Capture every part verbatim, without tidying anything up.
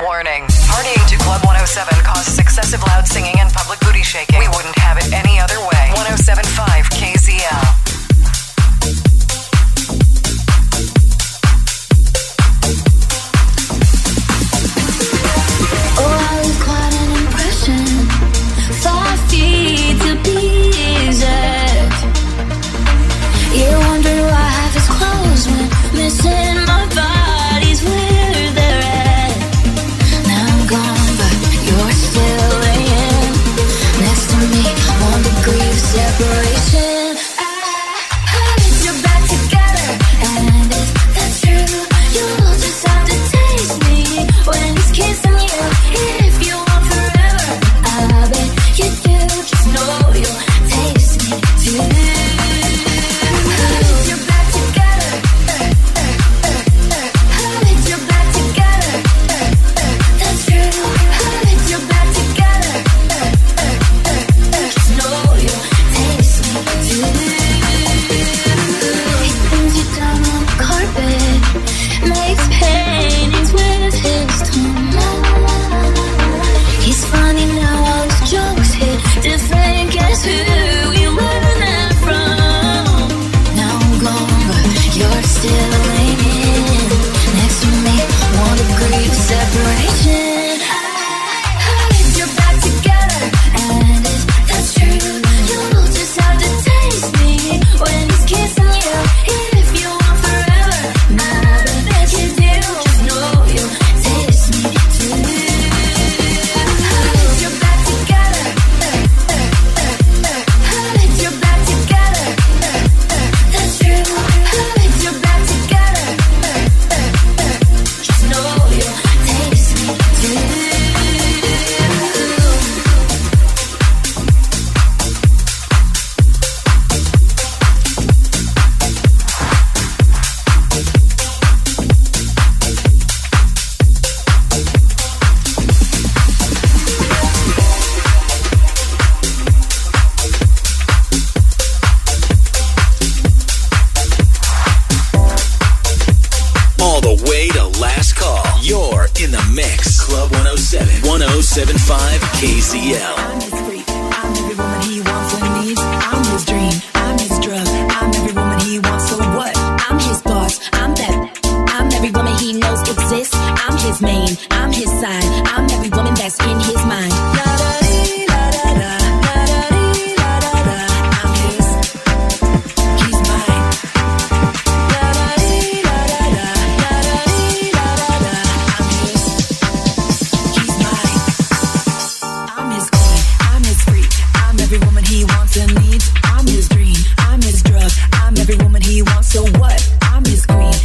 Warning. Partying to Club one oh seven causes excessive loud singing and public booty shaking. We wouldn't have it any other way. one oh seven point five K Z L. You're wondering why half his clothes went missing. My body's where they're at. Now I'm gone, but you're still laying next to me. One degree of separation. I heard that you're back together, and if that's true, you'll just have to taste me when he's kissing you. If you want forever, I bet you do. Just know you'll taste me too.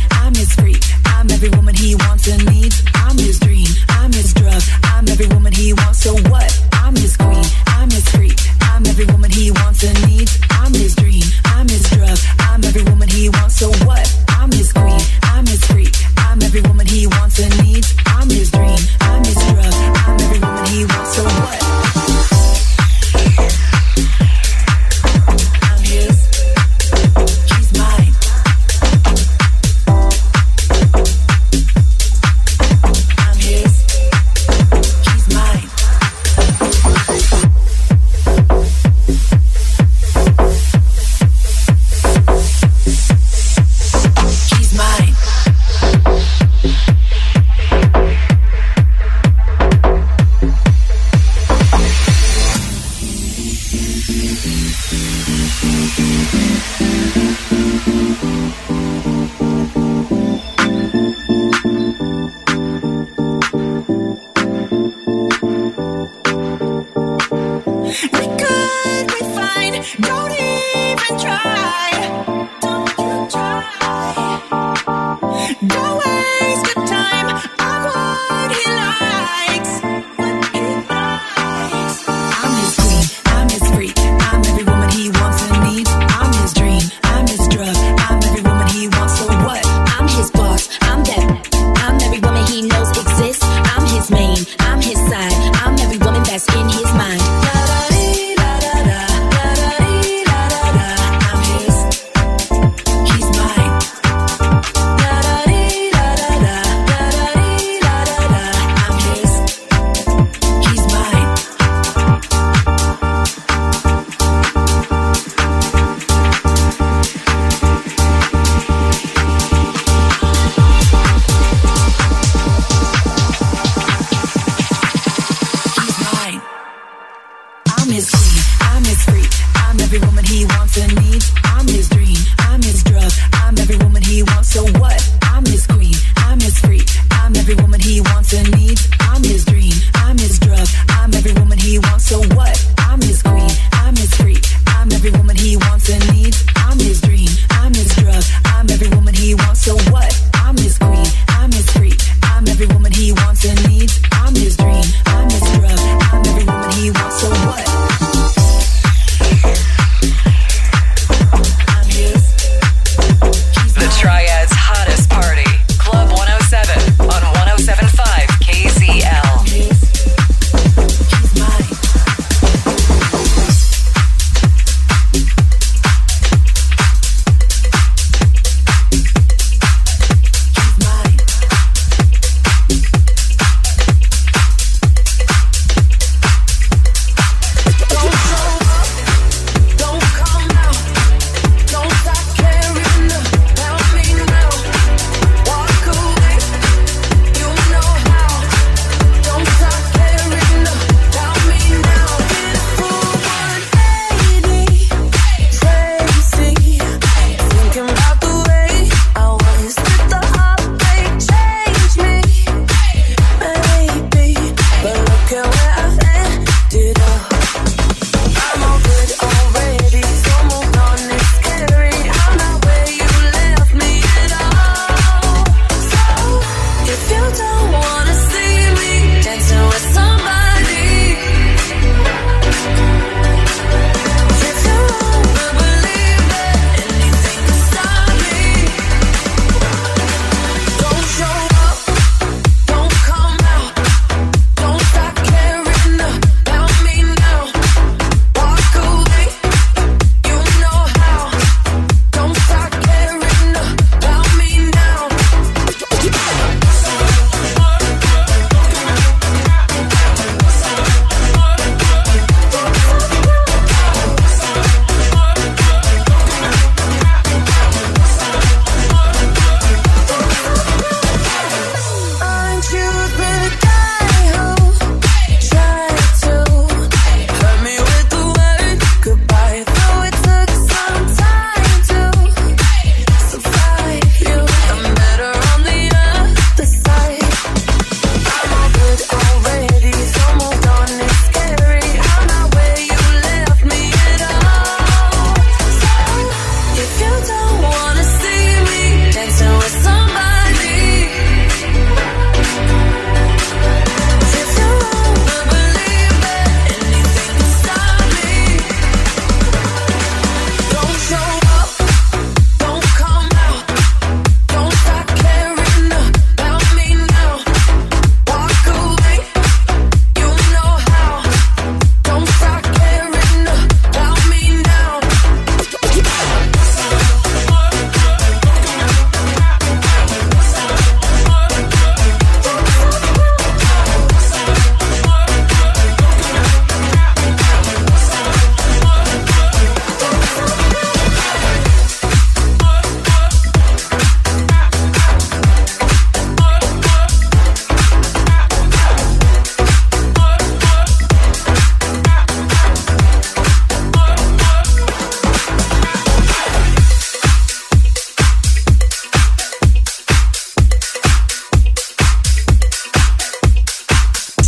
Every woman he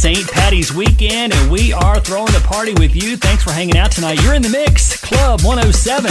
Saint Patty's weekend, and we are throwing the party with you. Thanks for hanging out tonight. You're in the mix, Club one oh seven.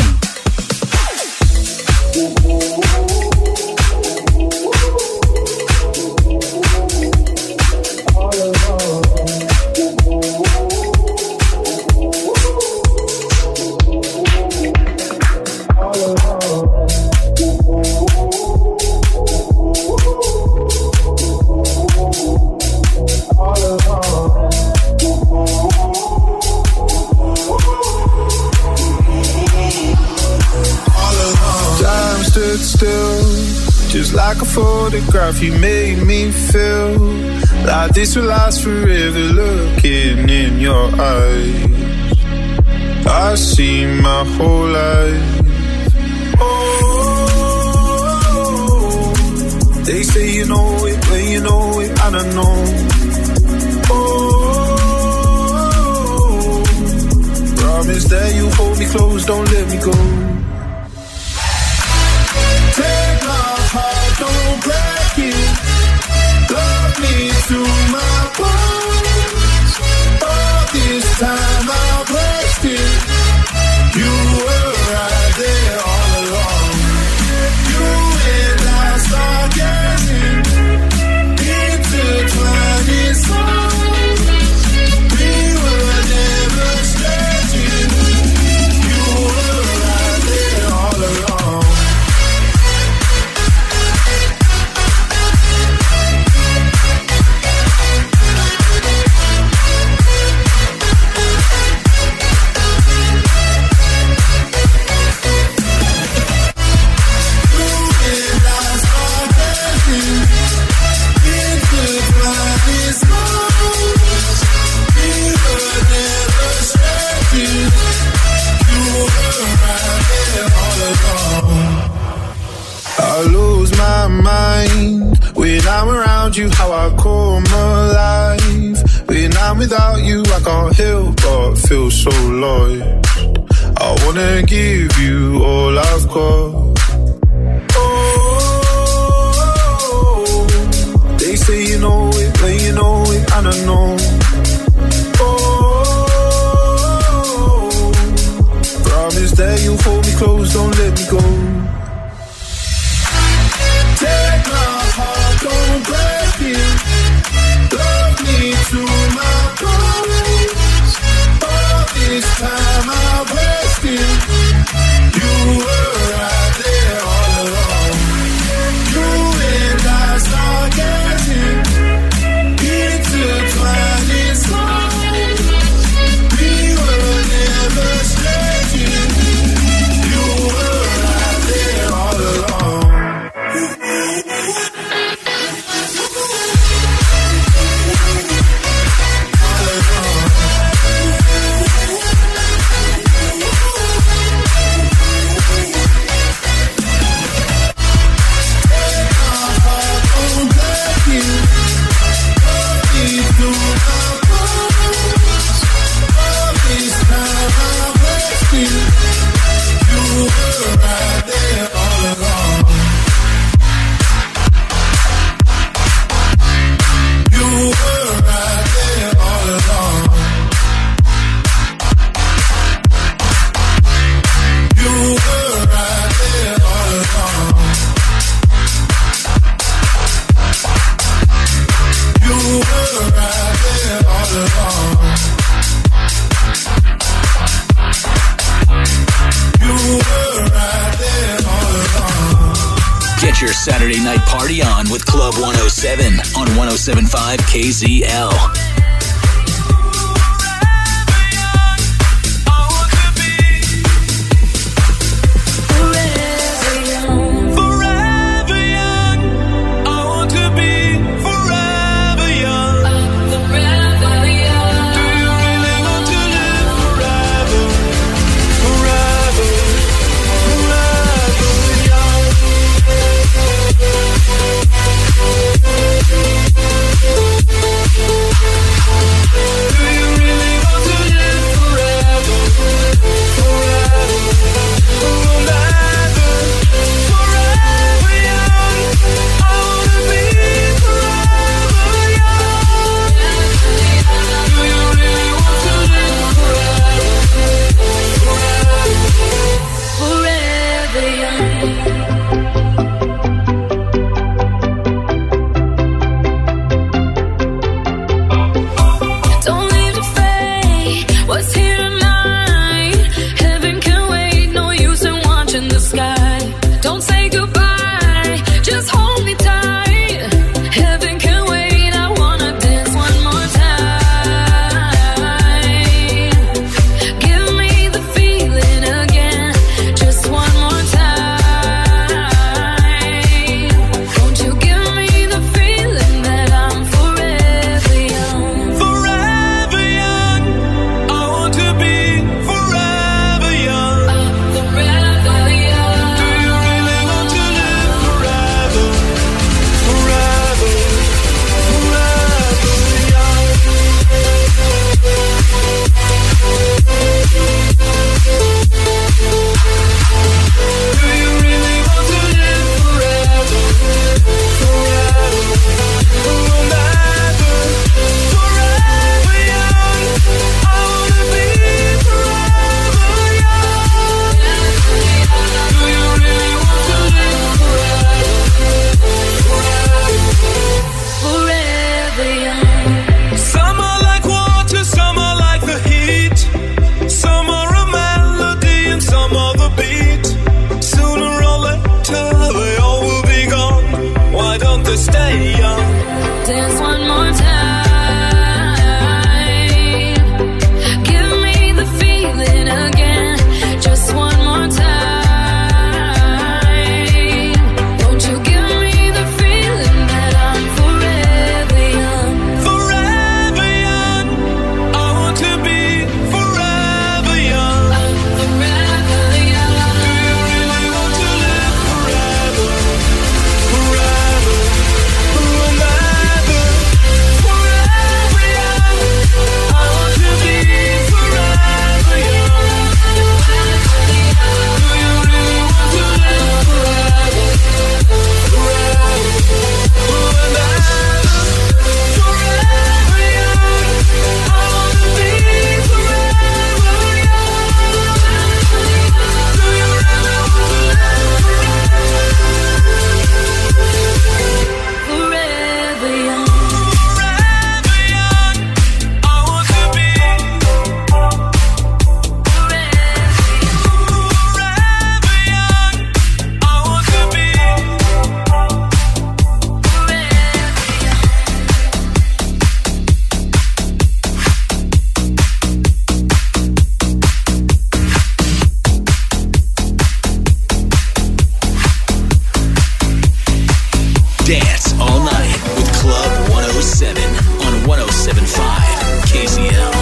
Just like a photograph, you made me feel like this will last forever. Looking in your eyes, I see my whole life. Oh, they say you know it when you know it, I don't know. Oh, promise that you hold me close, don't let me go. Take my heart, don't break it. Love me to my bones. All this time I've wasted. You were right there all along. You and I start getting intertwined in songs. We were never strangers. You were right there all along. I lose my mind when I'm around you, how I come alive. When I'm without you, I can't help but feel so lost. I wanna give you all I've got. Oh, they say you know it when you know it, I don't know. Oh, promise that you hold me close, don't let me go. Take my heart, don't break it. Love me to my bones. All this time I've wasted. You were right there all along. You and I start getting intertwined in songs. We were never strangers. You were right there all along. Your Saturday night party on with Club one oh seven on one oh seven point five K Z L. We'll be right back. K Z L.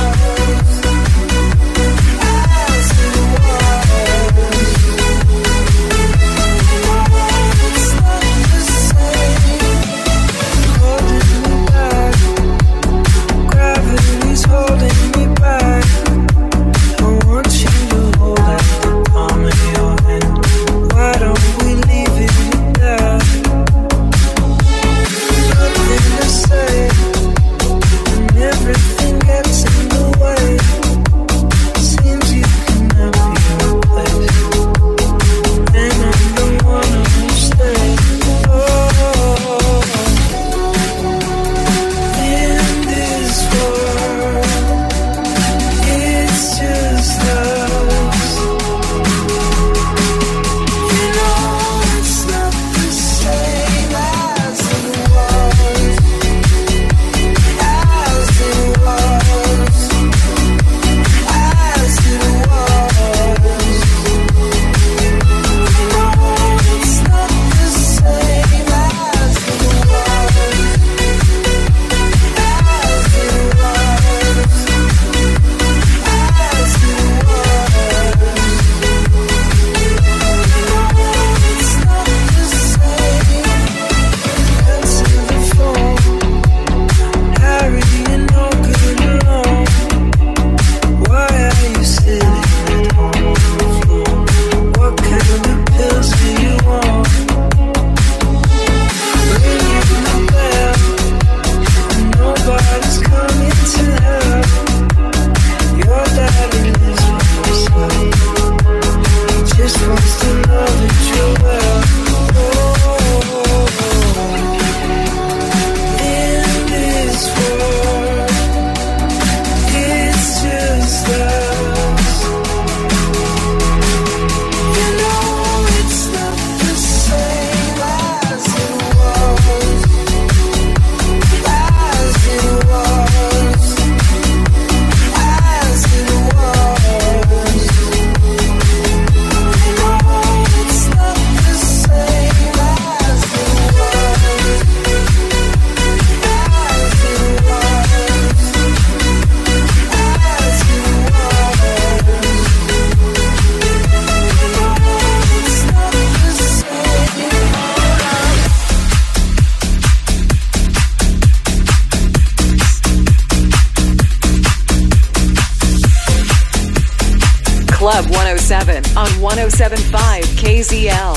Club one oh seven on one oh seven point five K Z L.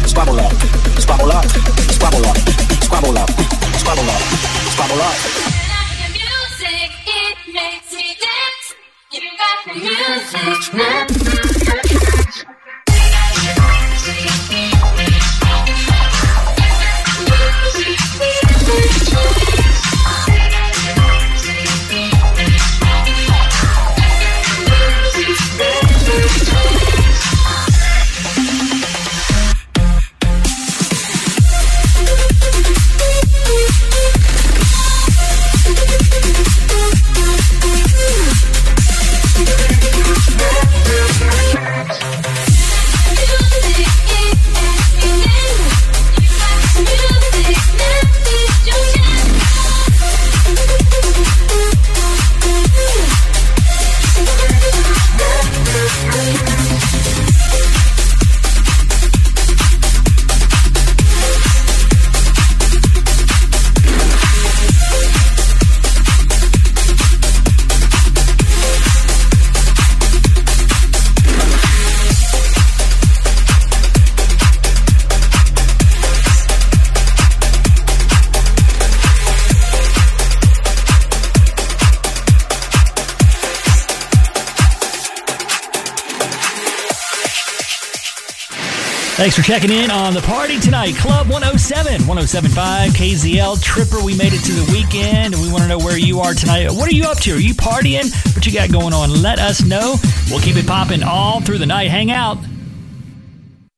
Squabble up, squabble up, squabble up, squabble up. Thanks for checking in on the party tonight. Club one oh seven, one oh seven point five K Z L. Tripper, we made it to the weekend, and we want to know where you are tonight. What are you up to? Are you partying? What you got going on? Let us know. We'll keep it popping all through the night. Hang out.